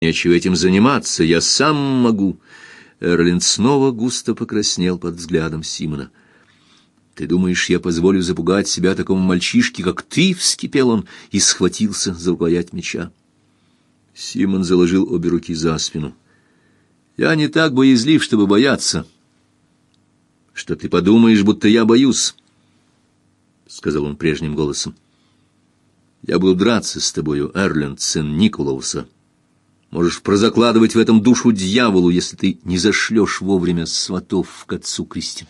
нечего этим заниматься, я сам могу. Эрленд снова густо покраснел под взглядом Симона. «Ты думаешь, я позволю запугать себя такому мальчишке, как ты?» — вскипел он и схватился за рукоять меча. Симон заложил обе руки за спину. «Я не так боязлив, чтобы бояться. Что ты подумаешь, будто я боюсь?» — сказал он прежним голосом. «Я буду драться с тобою, Эрленд, сын Николауса. Можешь прозакладывать в этом душу дьяволу, если ты не зашлешь вовремя сватов к отцу Кристин».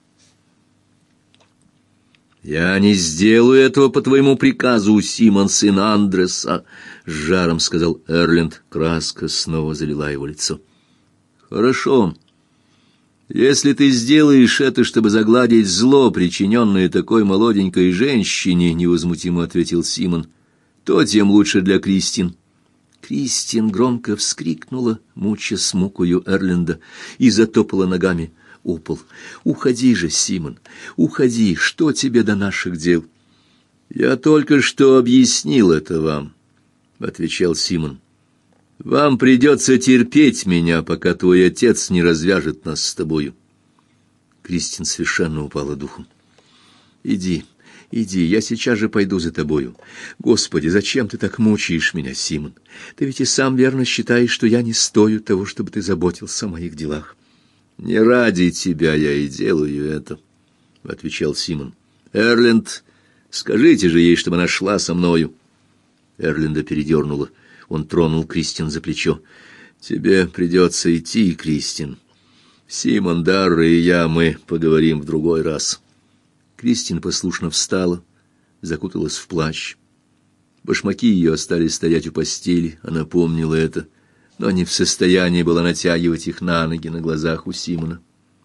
«Я не сделаю этого по твоему приказу, Симон, сын Андреса», — с жаром сказал Эрленд. Краска снова залила его лицо. «Хорошо. Если ты сделаешь это, чтобы загладить зло, причиненное такой молоденькой женщине, — невозмутимо ответил Симон, — то тем лучше для Кристин». Кристин громко вскрикнула, муча с мукою Эрленда, и затопала ногами о пол. «Уходи же, Симон, уходи, что тебе до наших дел?» «Я только что объяснил это вам», — отвечал Симон. «Вам придется терпеть меня, пока твой отец не развяжет нас с тобою». Кристин совершенно упала духом. «Иди, иди, я сейчас же пойду за тобою. Господи, зачем ты так мучаешь меня, Симон? Ты ведь и сам верно считаешь, что я не стою того, чтобы ты заботился о моих делах». «Не ради тебя я и делаю это», — отвечал Симон. «Эрленд, скажите же ей, чтобы она шла со мною». Эрленда передернуло. Он тронул Кристин за плечо. «Тебе придется идти, Кристин. Симон, Дарра и я, мы поговорим в другой раз». Кристин послушно встала, закуталась в плащ. Башмаки ее остались стоять у постели, она помнила это, но не в состоянии была натягивать их на ноги на глазах у Симона.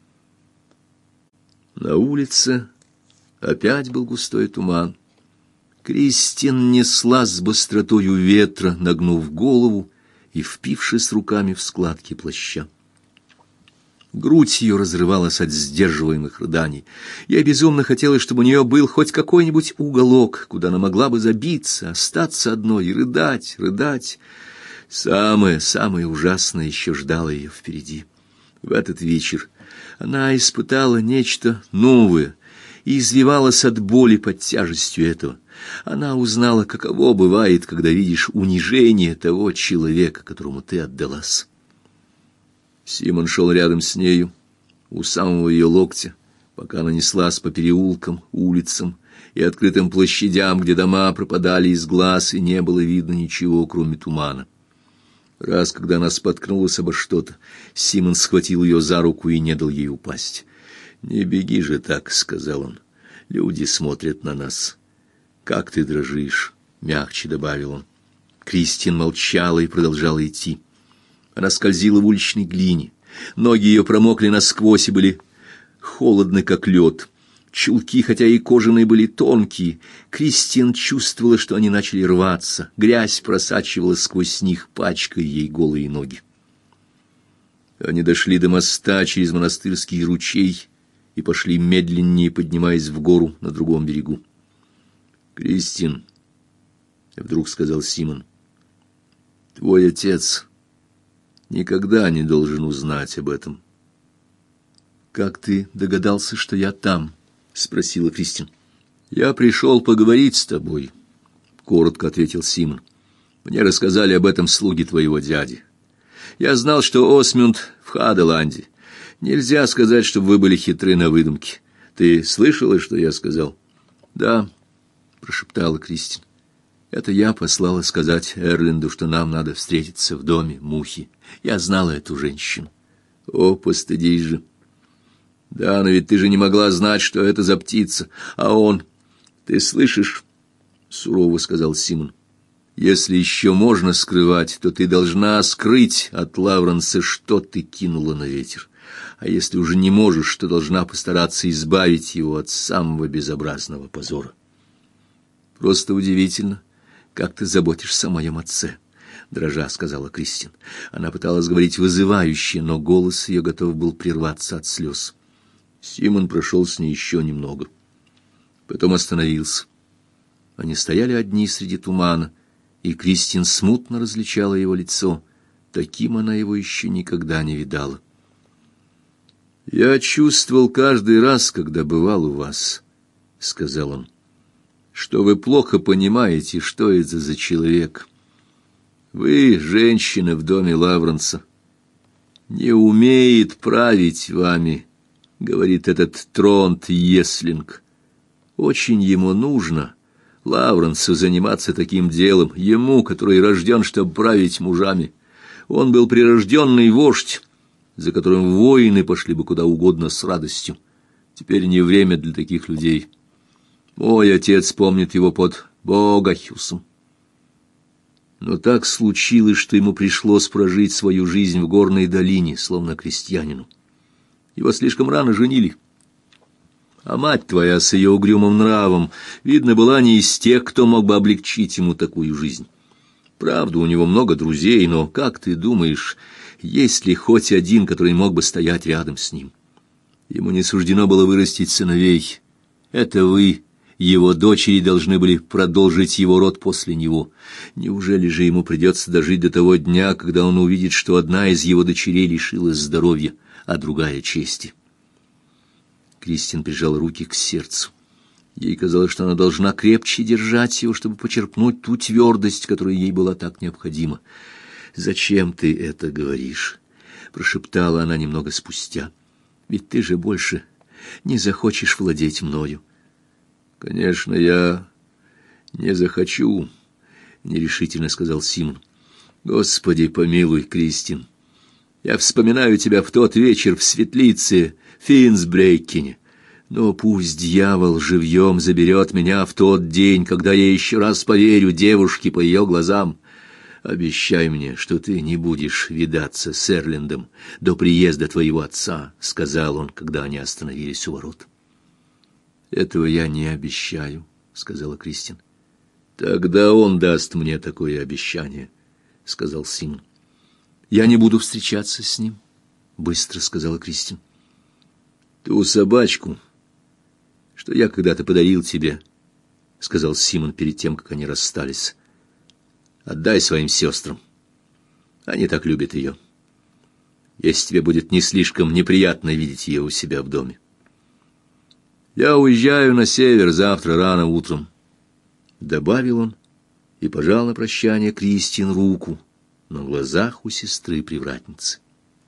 На улице опять был густой туман. Кристин неслась с быстротою ветра, нагнув голову и впившись руками в складки плаща. Грудь ее разрывалась от сдерживаемых рыданий. Ей безумно хотелось, чтобы у нее был хоть какой-нибудь уголок, куда она могла бы забиться, остаться одной и рыдать, рыдать. Самое ужасное еще ждало ее впереди. В этот вечер она испытала нечто новое и извивалась от боли под тяжестью этого. Она узнала, каково бывает, когда видишь унижение того человека, которому ты отдалась. Симон шел рядом с нею, у самого ее локтя, пока она неслась по переулкам, улицам и открытым площадям, где дома пропадали из глаз, и не было видно ничего, кроме тумана. Раз, когда она споткнулась обо что-то, Симон схватил ее за руку и не дал ей упасть. «Не беги же так», — сказал он, — «люди смотрят на нас». «Как ты дрожишь», — мягче добавил он. Кристин молчала и продолжала идти. Она скользила в уличной глине. Ноги ее промокли насквозь и были холодны, как лед. Чулки, хотя и кожаные, были тонкие. Кристин чувствовала, что они начали рваться. Грязь просачивалась сквозь них, пачкая ей голые ноги. Они дошли до моста через монастырский ручей и пошли медленнее, поднимаясь в гору на другом берегу. «Кристин», — вдруг сказал Симон, — «твой отец никогда не должен узнать об этом». «Как ты догадался, что я там?» — спросила Кристин. «Я пришел поговорить с тобой», — коротко ответил Симон. «Мне рассказали об этом слуги твоего дяди. Я знал, что Осмунд в Хаделанде. Нельзя сказать, чтобы вы были хитры на выдумки. Ты слышала, что я сказал?» «Да», — прошептала Кристин. «Это я послала сказать Эрленду, что нам надо встретиться в доме Мухи. Я знала эту женщину». «О, постыдись же». «Да, но ведь ты же не могла знать, что это за птица. А он...» «Ты слышишь?» — сурово сказал Симон. «Если еще можно скрывать, то ты должна скрыть от Лавренса, что ты кинула на ветер. А если уже не можешь, то должна постараться избавить его от самого безобразного позора». «Просто удивительно, как ты заботишься о моем отце», — дрожа сказала Кристин. Она пыталась говорить вызывающе, но голос ее готов был прерваться от слез. Симон прошел с ней еще немного. Потом остановился. Они стояли одни среди тумана, и Кристин смутно различала его лицо, таким она его еще никогда не видала. «Я чувствовал каждый раз, когда бывал у вас, — сказал он, — что вы плохо понимаете, что это за человек. Вы, женщина в доме Лавренса, не умеет править вами, — говорит этот Тронт Еслинг. Очень ему нужно, Лавренсу, заниматься таким делом, ему, который рожден, чтобы править мужами. Он был прирожденный вождь, за которым воины пошли бы куда угодно с радостью. Теперь не время для таких людей. Мой отец помнит его под Богахюсом. Но так случилось, что ему пришлось прожить свою жизнь в горной долине, словно крестьянину. Его слишком рано женили. А мать твоя с ее угрюмым нравом, видно, была не из тех, кто мог бы облегчить ему такую жизнь. Правда, у него много друзей, но, как ты думаешь, есть ли хоть один, который мог бы стоять рядом с ним? Ему не суждено было вырастить сыновей. Это вы, его дочери, должны были продолжить его род после него. Неужели же ему придется дожить до того дня, когда он увидит, что одна из его дочерей лишилась здоровья, а другая — чести? Кристин прижала руки к сердцу. Ей казалось, что она должна крепче держать его, чтобы почерпнуть ту твердость, которая ей была так необходима. «Зачем ты это говоришь?» — прошептала она немного спустя. «Ведь ты же больше не захочешь владеть мною». «Конечно, я не захочу», — нерешительно сказал Симон. «Господи, помилуй, Кристин. Я вспоминаю тебя в тот вечер в светлице Финсбрейкене. Но пусть дьявол живьем заберет меня в тот день, когда я еще раз поверю девушке по ее глазам. Обещай мне, что ты не будешь видаться с Эрлиндом до приезда твоего отца», — сказал он, когда они остановились у ворот. «Этого я не обещаю», — сказала Кристин. «Тогда он даст мне такое обещание», — сказал Симон. «Я не буду встречаться с ним», — быстро сказала Кристин. «Ту собачку, что я когда-то подарил тебе», — сказал Симон перед тем, как они расстались, — «отдай своим сестрам. Они так любят ее. Если тебе будет не слишком неприятно видеть ее у себя в доме. Я уезжаю на север завтра рано утром», — добавил он и пожал на прощание Кристин руку на глазах у сестры-привратницы.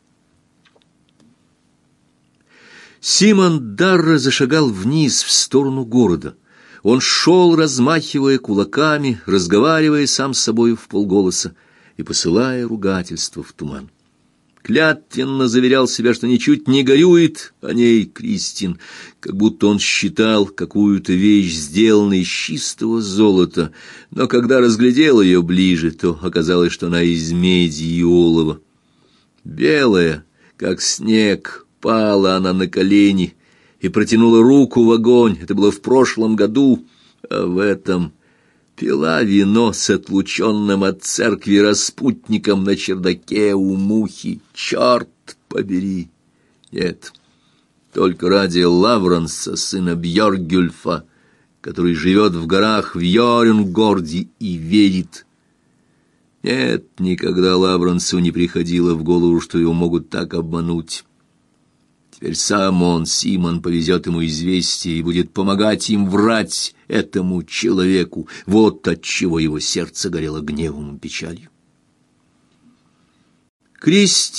Симон Дарра зашагал вниз в сторону города. Он шел, размахивая кулаками, разговаривая сам с собой вполголоса и посылая ругательства в туман. Клятвенно заверял себя, что ничуть не горюет о ней, Кристин, как будто он считал какую-то вещь, сделанной из чистого золота, но когда разглядел ее ближе, то оказалось, что она из меди и олова. Белая, как снег, пала она на колени и протянула руку в огонь. Это было в прошлом году, а в этом пила вино с отлученным от церкви распутником на чердаке у мухи. Черт побери! Нет, только ради Лавренса, сына Бьоргюльфа, который живет в горах в Йорюнгорде и верит. Нет, никогда Лавренсу не приходило в голову, что его могут так обмануть. Теперь сам он, Симон, повезет ему известие и будет помогать им врать этому человеку. Вот отчего его сердце горело гневом и печалью. Кристи